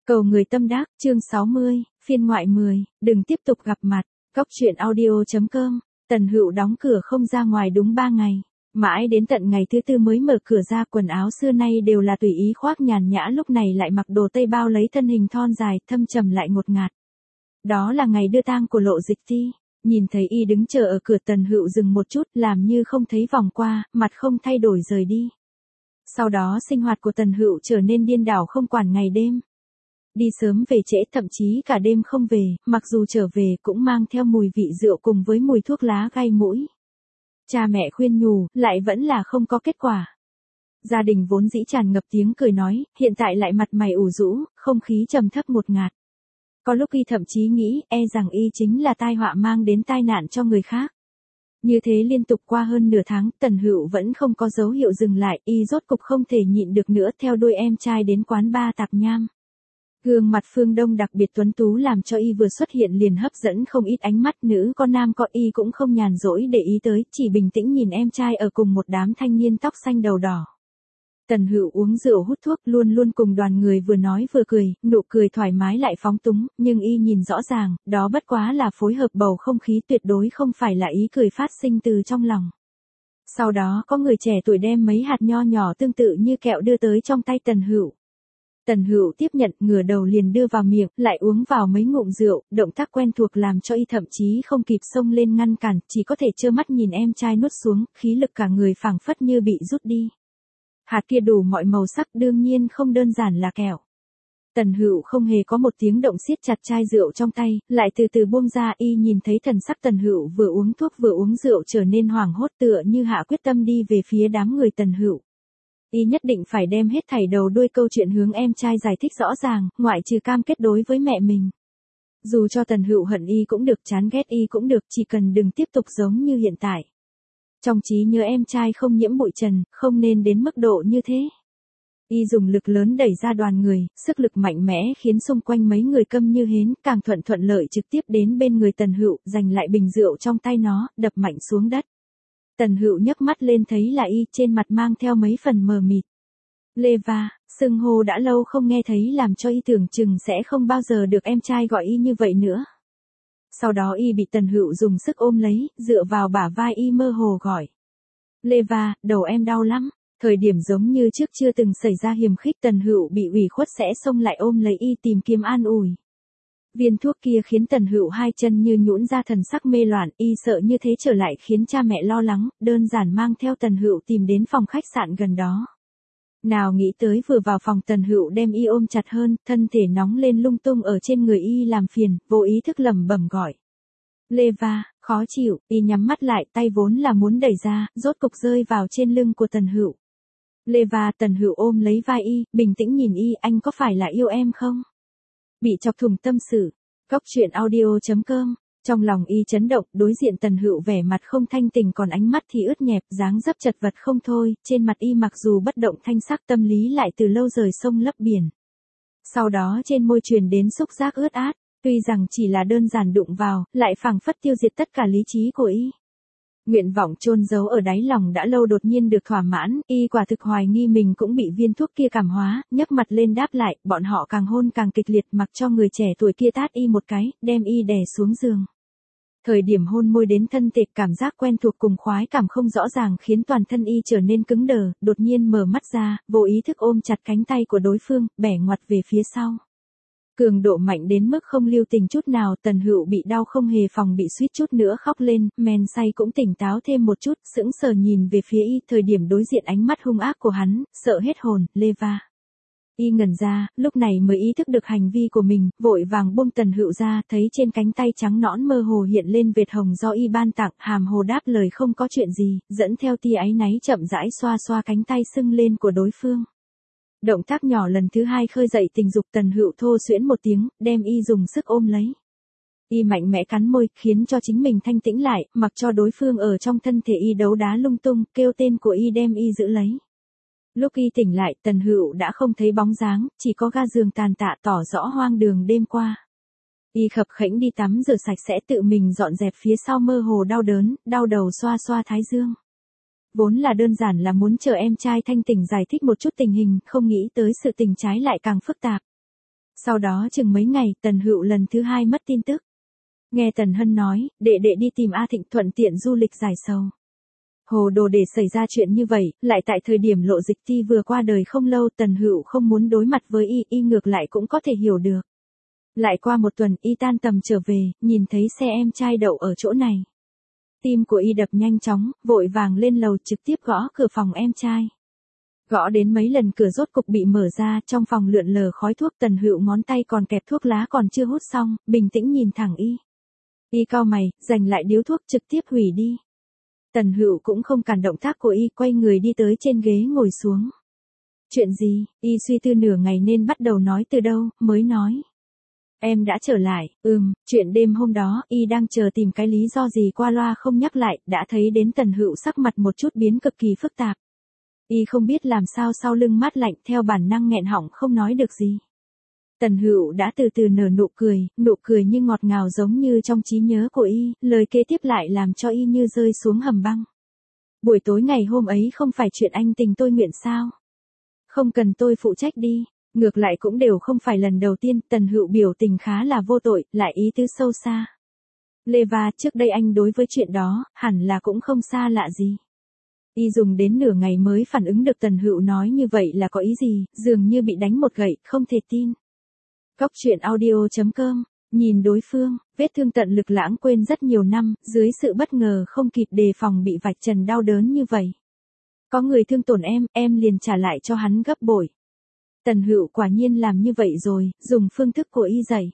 Cầu người tâm đắc, chương 60, phiên ngoại 10, đừng tiếp tục gặp mặt. Cóc truyện audio.com. Tần Hựu đóng cửa không ra ngoài đúng 3 ngày. Mãi đến tận ngày thứ 4 mới mở cửa ra, quần áo xưa nay đều là tùy ý khoác nhàn nhã, lúc này lại mặc đồ tây bao lấy thân hình thon dài, thâm trầm lại ngột ngạt. Đó là ngày đưa tang của Lộ Dịch Ti. Nhìn thấy y đứng chờ ở cửa, Tần Hựu dừng một chút, làm như không thấy vòng qua, mặt không thay đổi rời đi. Sau đó sinh hoạt của Tần Hựu trở nên điên đảo, không quản ngày đêm. Đi sớm về trễ, thậm chí cả đêm không về, mặc dù trở về cũng mang theo mùi vị rượu cùng với mùi thuốc lá gai mũi. Cha mẹ khuyên nhủ, lại vẫn là không có kết quả. Gia đình vốn dĩ tràn ngập tiếng cười nói, hiện tại lại mặt mày ủ rũ, không khí trầm thấp ngột ngạt. Có lúc y thậm chí nghĩ, rằng y chính là tai họa mang đến tai nạn cho người khác. Như thế liên tục qua hơn nửa tháng, Tần Hựu vẫn không có dấu hiệu dừng lại, y rốt cục không thể nhịn được nữa, theo đuôi em trai đến quán bar tạp nham. Gương mặt Phương Đông đặc biệt tuấn tú làm cho y vừa xuất hiện liền hấp dẫn không ít ánh mắt, nữ có nam có, y cũng không nhàn rỗi để ý tới, chỉ bình tĩnh nhìn em trai ở cùng một đám thanh niên tóc xanh đầu đỏ. Tần Hựu uống rượu hút thuốc, luôn luôn cùng đoàn người vừa nói vừa cười, nụ cười thoải mái lại phóng túng, nhưng y nhìn rõ ràng, đó bất quá là phối hợp bầu không khí, tuyệt đối không phải là ý cười phát sinh từ trong lòng. Sau đó có người trẻ tuổi đem mấy hạt nho nhỏ tương tự như kẹo đưa tới trong tay Tần Hựu. Tần Hựu tiếp nhận, ngửa đầu liền đưa vào miệng, lại uống vào mấy ngụm rượu, động tác quen thuộc làm cho y thậm chí không kịp xông lên ngăn cản, chỉ có thể trơ mắt nhìn em trai nuốt xuống, khí lực cả người phảng phất như bị rút đi. Hạt kia đủ mọi màu sắc, đương nhiên không đơn giản là kẹo. Tần Hựu không hề có một tiếng động, siết chặt chai rượu trong tay, lại từ từ buông ra. Y nhìn thấy thần sắc Tần Hựu vừa uống thuốc vừa uống rượu trở nên hoảng hốt, tựa như hạ quyết tâm đi về phía đám người Tần Hựu. Y nhất định phải đem hết thảy đầu đuôi câu chuyện hướng em trai giải thích rõ ràng, ngoại trừ cam kết đối với mẹ mình. Dù cho Tần Hựu hận y cũng được, chán ghét y cũng được, chỉ cần đừng tiếp tục giống như hiện tại. Trong trí nhớ em trai không nhiễm bụi trần, không nên đến mức độ như thế. Y dùng lực lớn đẩy ra đoàn người, sức lực mạnh mẽ khiến xung quanh mấy người câm như hến, càng thuận lợi trực tiếp đến bên người Tần Hựu, giành lại bình rượu trong tay nó, đập mạnh xuống đất. Tần Hựu nhấc mắt lên thấy là y, trên mặt mang theo mấy phần mờ mịt. Leva, xưng hô đã lâu không nghe thấy làm cho y tưởng chừng sẽ không bao giờ được em trai gọi y như vậy nữa. Sau đó y bị Tần Hựu dùng sức ôm lấy, dựa vào bả vai y mơ hồ gọi. Leva, đầu em đau lắm. Thời điểm giống như trước chưa từng xảy ra hiềm khích, Tần Hựu bị ủy khuất sẽ xông lại ôm lấy y tìm kiếm an ủi. Viên thuốc kia khiến Tần Hựu hai chân như nhũn ra, thần sắc mê loạn, y sợ như thế trở lại khiến cha mẹ lo lắng, đơn giản mang theo Tần Hựu tìm đến phòng khách sạn gần đó. Nào nghĩ tới vừa vào phòng, Tần Hựu đem y ôm chặt hơn, thân thể nóng lên lung tung ở trên người y làm phiền, vô ý thức lẩm bẩm gọi. Leva, khó chịu, y nhắm mắt lại, tay vốn là muốn đẩy ra, rốt cục rơi vào trên lưng của Tần Hựu. Leva, Tần Hựu ôm lấy vai y, bình tĩnh nhìn y, anh có phải là yêu em không? Bị chọc thủng tâm sự. Cóc truyện audio.com. Trong lòng y chấn động, đối diện Tần Hựu vẻ mặt không thanh tình, còn ánh mắt thì ướt nhẹp, dáng dấp chật vật không thôi, trên mặt y mặc dù bất động thanh sắc, tâm lý lại từ lâu rời sông lấp biển. Sau đó trên môi truyền đến xúc giác ướt át, tuy rằng chỉ là đơn giản đụng vào, lại phảng phất tiêu diệt tất cả lý trí của y. Nguyện vọng chôn giấu ở đáy lòng đã lâu đột nhiên được thỏa mãn, y quả thực hoài nghi mình cũng bị viên thuốc kia cảm hóa, nhấc mặt lên đáp lại, bọn họ càng hôn càng kịch liệt, mặc cho người trẻ tuổi kia tát y một cái, đem y đè xuống giường. Thời điểm hôn môi đến thân thể, cảm giác quen thuộc cùng khoái cảm không rõ ràng khiến toàn thân y trở nên cứng đờ, đột nhiên mở mắt ra, vô ý thức ôm chặt cánh tay của đối phương, bẻ ngoặt về phía sau. Cường độ mạnh đến mức không lưu tình chút nào, Tần Hựu bị đau không hề phòng bị, suýt chút nữa khóc lên, men say cũng tỉnh táo thêm một chút, sững sờ nhìn về phía y, thời điểm đối diện ánh mắt hung ác của hắn, sợ hết hồn. Leva. Y ngẩn ra, lúc này mới ý thức được hành vi của mình, vội vàng buông Tần Hựu ra, thấy trên cánh tay trắng nõn mơ hồ hiện lên vệt hồng do y ban tặng, hàm hồ đáp lời không có chuyện gì, dẫn theo tia áy náy chậm rãi xoa xoa cánh tay sưng lên của đối phương. Động tác nhỏ lần thứ hai khơi dậy tình dục, Tần Hựu thô xuyễn một tiếng, đem y dùng sức ôm lấy. Y mạnh mẽ cắn môi, khiến cho chính mình thanh tĩnh lại, mặc cho đối phương ở trong thân thể y đấu đá lung tung, kêu tên của y đem y giữ lấy. Lúc y tỉnh lại, Tần Hựu đã không thấy bóng dáng, chỉ có ga giường tàn tạ tỏ rõ hoang đường đêm qua. Y khập khễnh đi tắm rửa sạch sẽ, tự mình dọn dẹp phía sau, mơ hồ đau đớn, đau đầu xoa xoa thái dương. Vốn là đơn giản là muốn chờ em trai thanh tỉnh giải thích một chút tình hình, không nghĩ tới sự tình trái lại càng phức tạp. Sau đó chừng mấy ngày, Tần Hựu lần thứ hai mất tin tức. Nghe Tần Hân nói, đệ đệ đi tìm A Thịnh thuận tiện du lịch giải sầu. Hồ đồ để xảy ra chuyện như vậy, lại tại thời điểm Lộ Dịch Ti vừa qua đời không lâu, Tần Hựu không muốn đối mặt với y ngược lại cũng có thể hiểu được. Lại qua một tuần, y tan tầm trở về, nhìn thấy xe em trai đậu ở chỗ này. Tim của y đập nhanh chóng, vội vàng lên lầu trực tiếp gõ cửa phòng em trai. Gõ đến mấy lần cửa rốt cục bị mở ra, trong phòng lượn lờ khói thuốc. Tần Hựu ngón tay còn kẹp thuốc lá còn chưa hút xong, bình tĩnh nhìn thẳng y. Y cau mày, giành lại điếu thuốc trực tiếp hủy đi. Tần Hựu cũng không cản động tác của y, quay người đi tới trên ghế ngồi xuống. Chuyện gì? Y suy tư nửa ngày nên bắt đầu nói từ đâu, mới nói. Em đã trở lại, chuyện đêm hôm đó, y đang chờ tìm cái lý do gì qua loa không nhắc lại, đã thấy đến Tần Hựu sắc mặt một chút biến cực kỳ phức tạp. Y không biết làm sao sau lưng mát lạnh, theo bản năng nghẹn họng không nói được gì. Tần Hựu đã từ từ nở nụ cười như ngọt ngào giống như trong trí nhớ của y, lời kế tiếp lại làm cho y như rơi xuống hầm băng. Buổi tối ngày hôm ấy không phải chuyện anh tình tôi nguyện sao? Không cần tôi phụ trách đi. Ngược lại cũng đều không phải lần đầu tiên. Tần Hựu biểu tình khá là vô tội, lại ý tứ sâu xa. Leva, trước đây anh đối với chuyện đó, hẳn là cũng không xa lạ gì. Y dùng đến nửa ngày mới phản ứng được Tần Hựu nói như vậy là có ý gì, dường như bị đánh một gậy, không thể tin. Góc truyện audio.com, nhìn đối phương, vết thương tận lực lãng quên rất nhiều năm, dưới sự bất ngờ không kịp đề phòng bị vạch trần đau đớn như vậy. Có người thương tổn em liền trả lại cho hắn gấp bội. Tần Hựu quả nhiên làm như vậy rồi, dùng phương thức của y dạy.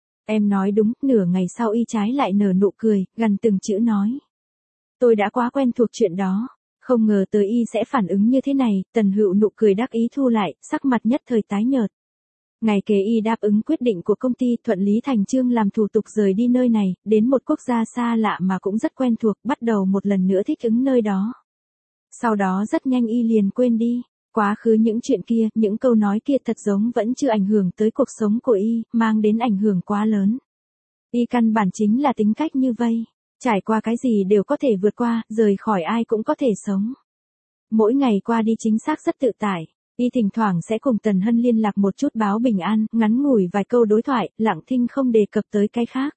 Em nói đúng, nửa ngày sau y trái lại nở nụ cười, gần từng chữ nói. Tôi đã quá quen thuộc chuyện đó, không ngờ tới y sẽ phản ứng như thế này. Tần Hựu nụ cười đắc ý thu lại, sắc mặt nhất thời tái nhợt. Ngày kế y đáp ứng quyết định của công ty, thuận lý thành chương làm thủ tục rời đi nơi này, đến một quốc gia xa lạ mà cũng rất quen thuộc, bắt đầu một lần nữa thích ứng nơi đó. Sau đó rất nhanh y liền quên đi. Quá khứ những chuyện kia, những câu nói kia thật giống vẫn chưa ảnh hưởng tới cuộc sống của y, mang đến ảnh hưởng quá lớn. Y căn bản chính là tính cách như vây, trải qua cái gì đều có thể vượt qua, rời khỏi ai cũng có thể sống. Mỗi ngày qua đi chính xác rất tự tại, y thỉnh thoảng sẽ cùng Tần Hân liên lạc một chút báo bình an, ngắn ngủi vài câu đối thoại, lặng thinh không đề cập tới cái khác.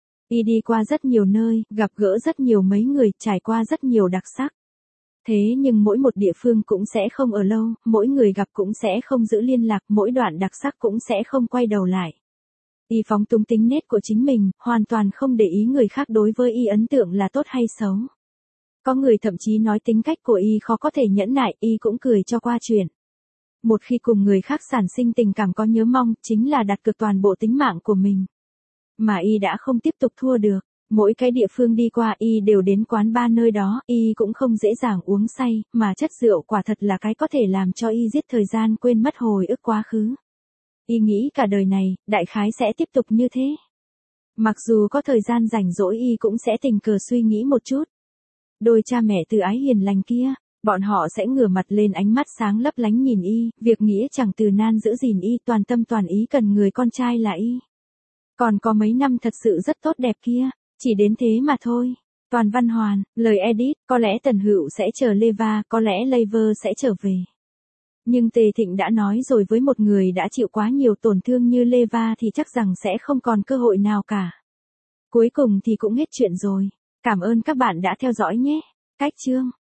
Y đi qua rất nhiều nơi, gặp gỡ rất nhiều mấy người, trải qua rất nhiều đặc sắc. Thế nhưng mỗi một địa phương cũng sẽ không ở lâu, mỗi người gặp cũng sẽ không giữ liên lạc, mỗi đoạn đặc sắc cũng sẽ không quay đầu lại. Y phóng túng tính nết của chính mình, hoàn toàn không để ý người khác đối với y ấn tượng là tốt hay xấu. Có người thậm chí nói tính cách của y khó có thể nhẫn nại, y cũng cười cho qua chuyện. Một khi cùng người khác sản sinh tình cảm có nhớ mong, chính là đặt cược toàn bộ tính mạng của mình. Mà y đã không tiếp tục thua được. Mỗi cái địa phương đi qua y đều đến quán bar nơi đó, y cũng không dễ dàng uống say, mà chất rượu quả thật là cái có thể làm cho y giết thời gian quên mất hồi ức quá khứ. Y nghĩ cả đời này, đại khái sẽ tiếp tục như thế. Mặc dù có thời gian rảnh rỗi y cũng sẽ tình cờ suy nghĩ một chút. Đôi cha mẹ từ ái hiền lành kia, bọn họ sẽ ngửa mặt lên ánh mắt sáng lấp lánh nhìn y, việc nghĩa chẳng từ nan giữ gìn y, toàn tâm toàn ý cần người con trai là y. Còn có mấy năm thật sự rất tốt đẹp kia. Chỉ đến thế mà thôi. Toàn văn hoàn, lời edit, có lẽ Tần Hựu sẽ chờ Leva, có lẽ Lever sẽ trở về. Nhưng Tề Thịnh đã nói rồi, với một người đã chịu quá nhiều tổn thương như Leva thì chắc rằng sẽ không còn cơ hội nào cả. Cuối cùng thì cũng hết chuyện rồi. Cảm ơn các bạn đã theo dõi nhé. Cách chương